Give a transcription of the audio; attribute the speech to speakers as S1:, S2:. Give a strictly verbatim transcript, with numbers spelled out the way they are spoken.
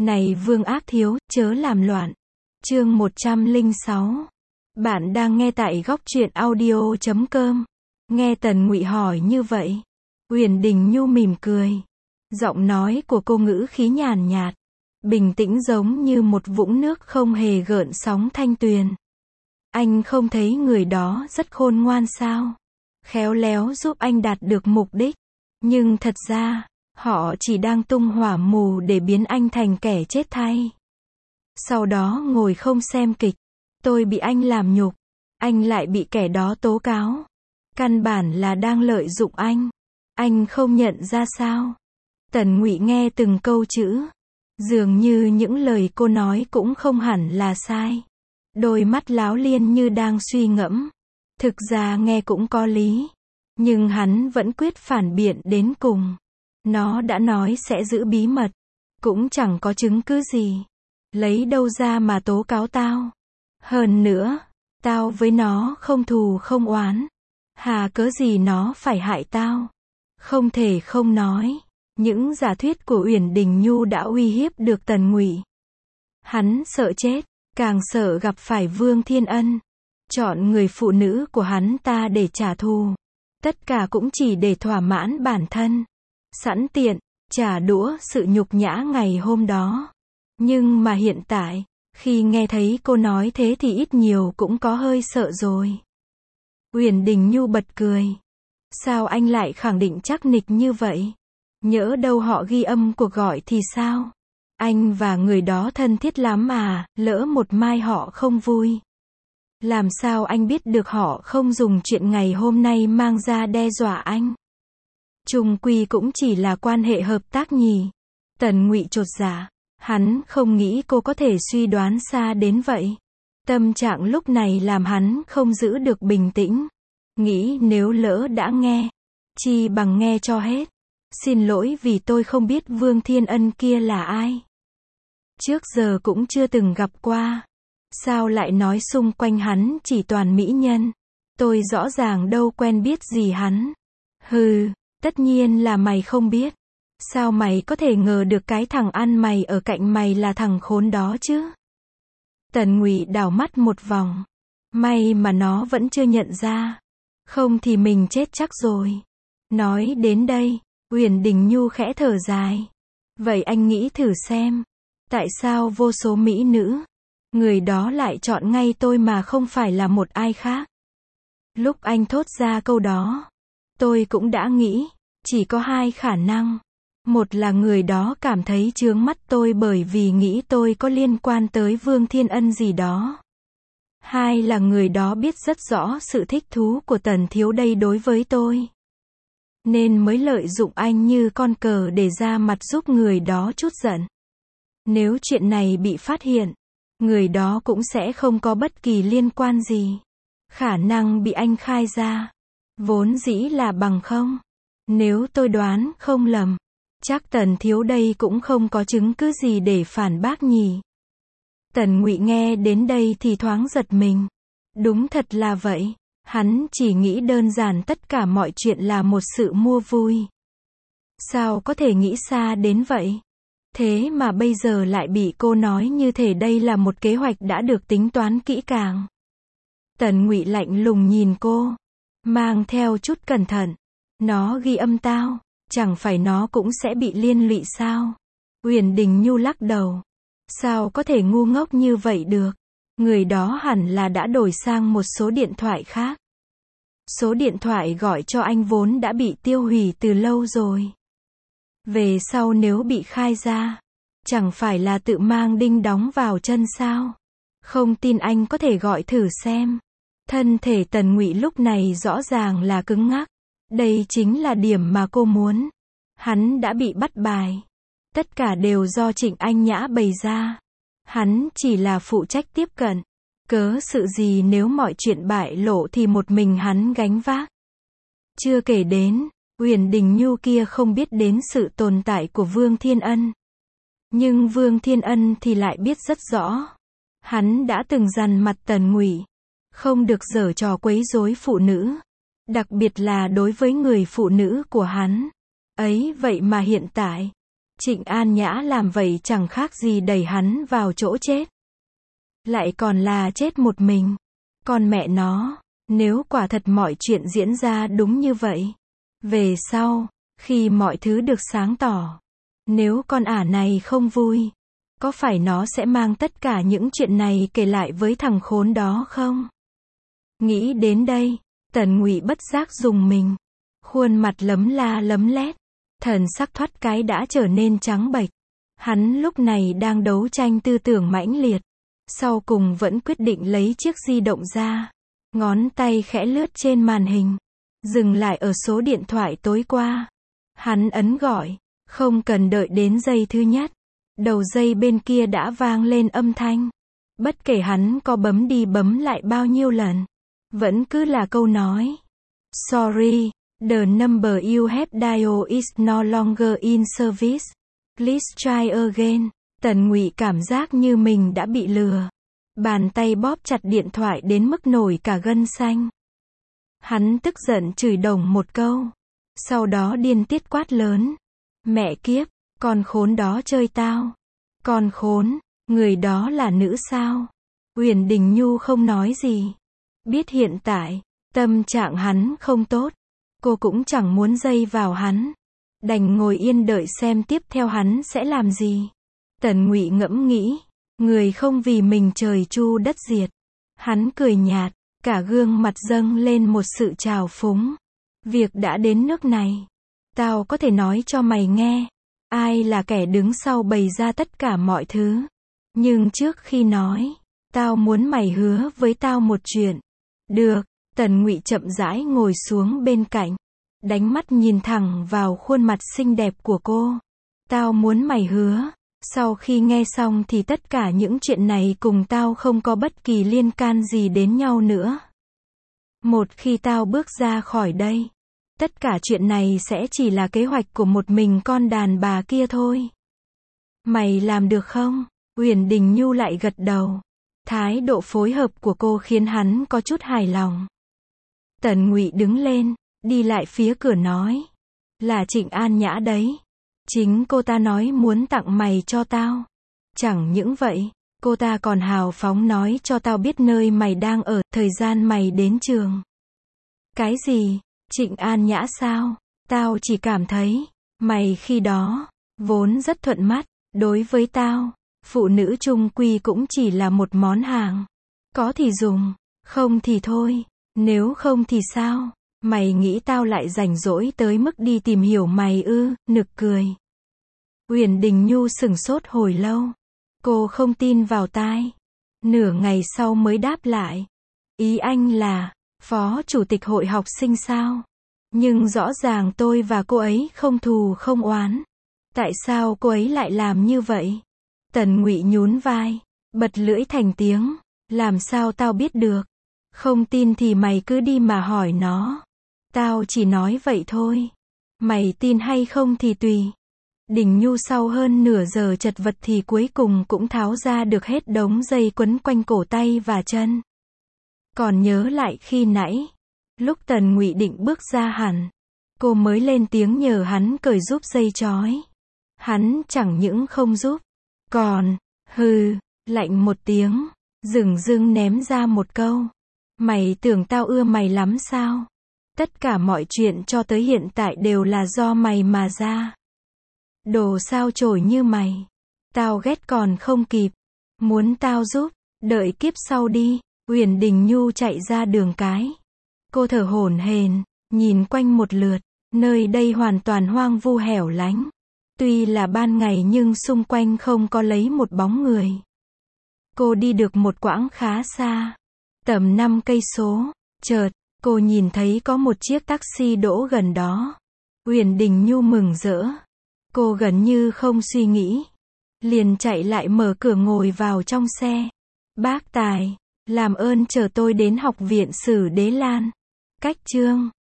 S1: Này Vương Ác Thiếu, chớ làm loạn. Chương một trăm lẻ sáu. Bạn đang nghe tại góc truyện audio chấm com. Nghe Tần Ngụy hỏi như vậy, Uyển Đình Nhu mỉm cười. Giọng nói của cô ngữ khí nhàn nhạt, bình tĩnh giống như một vũng nước không hề gợn sóng thanh tuyền. Anh không thấy người đó rất khôn ngoan sao? Khéo léo giúp anh đạt được mục đích. Nhưng thật ra, họ chỉ đang tung hỏa mù để biến anh thành kẻ chết thay. Sau đó ngồi không xem kịch. Tôi bị anh làm nhục. Anh lại bị kẻ đó tố cáo. Căn bản là đang lợi dụng anh. Anh không nhận ra sao? Tần Ngụy nghe từng câu chữ. Dường như những lời cô nói cũng không hẳn là sai. Đôi mắt láo liên như đang suy ngẫm. Thực ra nghe cũng có lý. Nhưng hắn vẫn quyết phản biện đến cùng. Nó đã nói sẽ giữ bí mật. Cũng chẳng có chứng cứ gì. Lấy đâu ra mà tố cáo tao. Hơn nữa, tao với nó không thù không oán. Hà cớ gì nó phải hại tao. Không thể không nói. Những giả thuyết của Uyển Đình Nhu đã uy hiếp được Tần Ngụy. Hắn sợ chết, càng sợ gặp phải Vương Thiên Ân. Chọn người phụ nữ của hắn ta để trả thù. Tất cả cũng chỉ để thỏa mãn bản thân. Sẵn tiện, trả đũa sự nhục nhã ngày hôm đó. Nhưng mà hiện tại, khi nghe thấy cô nói thế thì ít nhiều cũng có hơi sợ rồi. Uyển Đình Nhu bật cười. Sao anh lại khẳng định chắc nịch như vậy? Nhỡ đâu họ ghi âm cuộc gọi thì sao? Anh và người đó thân thiết lắm à, lỡ một mai họ không vui. Làm sao anh biết được họ không dùng chuyện ngày hôm nay mang ra đe dọa anh? Chung quy cũng chỉ là quan hệ hợp tác nhỉ? Tần Ngụy chột dạ. Hắn không nghĩ cô có thể suy đoán xa đến vậy. Tâm trạng lúc này làm hắn không giữ được bình tĩnh. Nghĩ nếu lỡ đã nghe, chi bằng nghe cho hết. Xin lỗi vì tôi không biết Vương Thiên Ân kia là ai. Trước giờ cũng chưa từng gặp qua. Sao lại nói xung quanh hắn chỉ toàn mỹ nhân? Tôi rõ ràng đâu quen biết gì hắn. Hừ, tất nhiên là mày không biết. Sao mày có thể ngờ được cái thằng ăn mày ở cạnh mày là thằng khốn đó chứ? Tần Ngụy đảo mắt một vòng. May mà nó vẫn chưa nhận ra. Không thì mình chết chắc rồi. Nói đến đây, Uyển Đình Nhu khẽ thở dài. Vậy anh nghĩ thử xem. Tại sao vô số mỹ nữ, người đó lại chọn ngay tôi mà không phải là một ai khác? Lúc anh thốt ra câu đó, tôi cũng đã nghĩ, chỉ có hai khả năng. Một là người đó cảm thấy chướng mắt tôi bởi vì nghĩ tôi có liên quan tới Vương Thiên Ân gì đó. Hai là người đó biết rất rõ sự thích thú của Tần Thiếu đây đối với tôi. Nên mới lợi dụng anh như con cờ để ra mặt giúp người đó trút giận. Nếu chuyện này bị phát hiện, người đó cũng sẽ không có bất kỳ liên quan gì. Khả năng bị anh khai ra, vốn dĩ là bằng không. Nếu tôi đoán không lầm, chắc Tần Thiếu đây cũng không có chứng cứ gì để phản bác nhỉ. Tần Ngụy nghe đến đây thì thoáng giật mình. Đúng thật là vậy. Hắn chỉ nghĩ đơn giản tất cả mọi chuyện là một sự mua vui. Sao có thể nghĩ xa đến vậy? Thế mà bây giờ lại bị cô nói như thể đây là một kế hoạch đã được tính toán kỹ càng. Tần Ngụy lạnh lùng nhìn cô, mang theo chút cẩn thận. Nó ghi âm tao, chẳng phải nó cũng sẽ bị liên lụy sao? Uyển Đình Nhu lắc đầu. Sao có thể ngu ngốc như vậy được? Người đó hẳn là đã đổi sang một số điện thoại khác. Số điện thoại gọi cho anh vốn đã bị tiêu hủy từ lâu rồi. Về sau nếu bị khai ra, chẳng phải là tự mang đinh đóng vào chân sao? Không tin anh có thể gọi thử xem. Thân thể Tần Ngụy lúc này rõ ràng là cứng ngắc. Đây chính là điểm mà cô muốn. Hắn đã bị bắt bài. Tất cả đều do Trịnh Anh Nhã bày ra. Hắn chỉ là phụ trách tiếp cận. Cớ sự gì nếu mọi chuyện bại lộ thì một mình hắn gánh vác. Chưa kể đến, Uyển Đình Nhu kia không biết đến sự tồn tại của Vương Thiên Ân. Nhưng Vương Thiên Ân thì lại biết rất rõ. Hắn đã từng dằn mặt Tần Ngụy. Không được giở trò quấy rối phụ nữ. Đặc biệt là đối với người phụ nữ của hắn. Ấy vậy mà hiện tại, Trịnh An Nhã làm vậy chẳng khác gì đẩy hắn vào chỗ chết. Lại còn là chết một mình. Con mẹ nó, nếu quả thật mọi chuyện diễn ra đúng như vậy. Về sau, khi mọi thứ được sáng tỏ, nếu con ả này không vui, có phải nó sẽ mang tất cả những chuyện này kể lại với thằng khốn đó không? Nghĩ đến đây, Tần Ngụy bất giác rùng mình. Khuôn mặt lấm la lấm lét, thần sắc thoát cái đã trở nên trắng bệch. Hắn lúc này đang đấu tranh tư tưởng mãnh liệt. Sau cùng vẫn quyết định lấy chiếc di động ra. Ngón tay khẽ lướt trên màn hình. Dừng lại ở số điện thoại tối qua. Hắn ấn gọi. Không cần đợi đến giây thứ nhất. Đầu dây bên kia đã vang lên âm thanh. Bất kể hắn có bấm đi bấm lại bao nhiêu lần. Vẫn cứ là câu nói. Sorry, the number you have dialed is no longer in service. Please try again. Tần Ngụy cảm giác như mình đã bị lừa. Bàn tay bóp chặt điện thoại đến mức nổi cả gân xanh. Hắn tức giận chửi đồng một câu. Sau đó điên tiết quát lớn. Mẹ kiếp, con khốn đó chơi tao. Con khốn, người đó là nữ sao? Uyển Đình Nhu không nói gì. Biết hiện tại, tâm trạng hắn không tốt. Cô cũng chẳng muốn dây vào hắn. Đành ngồi yên đợi xem tiếp theo hắn sẽ làm gì. Tần Ngụy ngẫm nghĩ. Người không vì mình trời chu đất diệt. Hắn cười nhạt, cả gương mặt dâng lên một sự trào phúng. Việc đã đến nước này. Tao có thể nói cho mày nghe. Ai là kẻ đứng sau bày ra tất cả mọi thứ. Nhưng trước khi nói, tao muốn mày hứa với tao một chuyện. Được, Tần Ngụy chậm rãi ngồi xuống bên cạnh. Đánh mắt nhìn thẳng vào khuôn mặt xinh đẹp của cô. Tao muốn mày hứa. Sau khi nghe xong thì tất cả những chuyện này cùng tao không có bất kỳ liên can gì đến nhau nữa. Một khi tao bước ra khỏi đây, tất cả chuyện này sẽ chỉ là kế hoạch của một mình con đàn bà kia thôi. Mày làm được không? Uyển Đình Nhu lại gật đầu. Thái độ phối hợp của cô khiến hắn có chút hài lòng. Tần Ngụy đứng lên, đi lại phía cửa nói. Là Trịnh An Nhã đấy. Chính cô ta nói muốn tặng mày cho tao. Chẳng những vậy, cô ta còn hào phóng nói cho tao biết nơi mày đang ở, thời gian mày đến trường. Cái gì? Trịnh An Nhã sao? Tao chỉ cảm thấy, mày khi đó, vốn rất thuận mắt, đối với tao, phụ nữ chung quy cũng chỉ là một món hàng. Có thì dùng, không thì thôi, nếu không thì sao? Mày nghĩ tao lại rảnh rỗi tới mức đi tìm hiểu mày ư? Nực cười. Uyển Đình Nhu sửng sốt hồi lâu. Cô không tin vào tai. Nửa ngày sau mới đáp lại. Ý anh là, phó chủ tịch hội học sinh sao? Nhưng rõ ràng tôi và cô ấy không thù không oán. Tại sao cô ấy lại làm như vậy? Tần Ngụy nhún vai, bật lưỡi thành tiếng. Làm sao tao biết được? Không tin thì mày cứ đi mà hỏi nó. Tao chỉ nói vậy thôi. Mày tin hay không thì tùy. Đình Nhu sau hơn nửa giờ chật vật thì cuối cùng cũng tháo ra được hết đống dây quấn quanh cổ tay và chân. Còn nhớ lại khi nãy, lúc Tần Ngụy định bước ra hẳn, cô mới lên tiếng nhờ hắn cởi giúp dây trói. Hắn chẳng những không giúp, còn, hừ, lạnh một tiếng, dửng dưng ném ra một câu. Mày tưởng tao ưa mày lắm sao? Tất cả mọi chuyện cho tới hiện tại đều là do mày mà ra. Đồ sao chổi như mày. Tao ghét còn không kịp. Muốn tao giúp, đợi kiếp sau đi. Uyển Đình Nhu chạy ra đường cái. Cô thở hổn hển, nhìn quanh một lượt. Nơi đây hoàn toàn hoang vu hẻo lánh. Tuy là ban ngày nhưng xung quanh không có lấy một bóng người. Cô đi được một quãng khá xa. Tầm năm cây số. Chợt, cô nhìn thấy có một chiếc taxi đỗ gần đó. Uyển Đình Nhu mừng rỡ. Cô gần như không suy nghĩ. Liền chạy lại mở cửa ngồi vào trong xe. Bác Tài, làm ơn chở tôi đến học viện Sử Đế Lan. Cách chương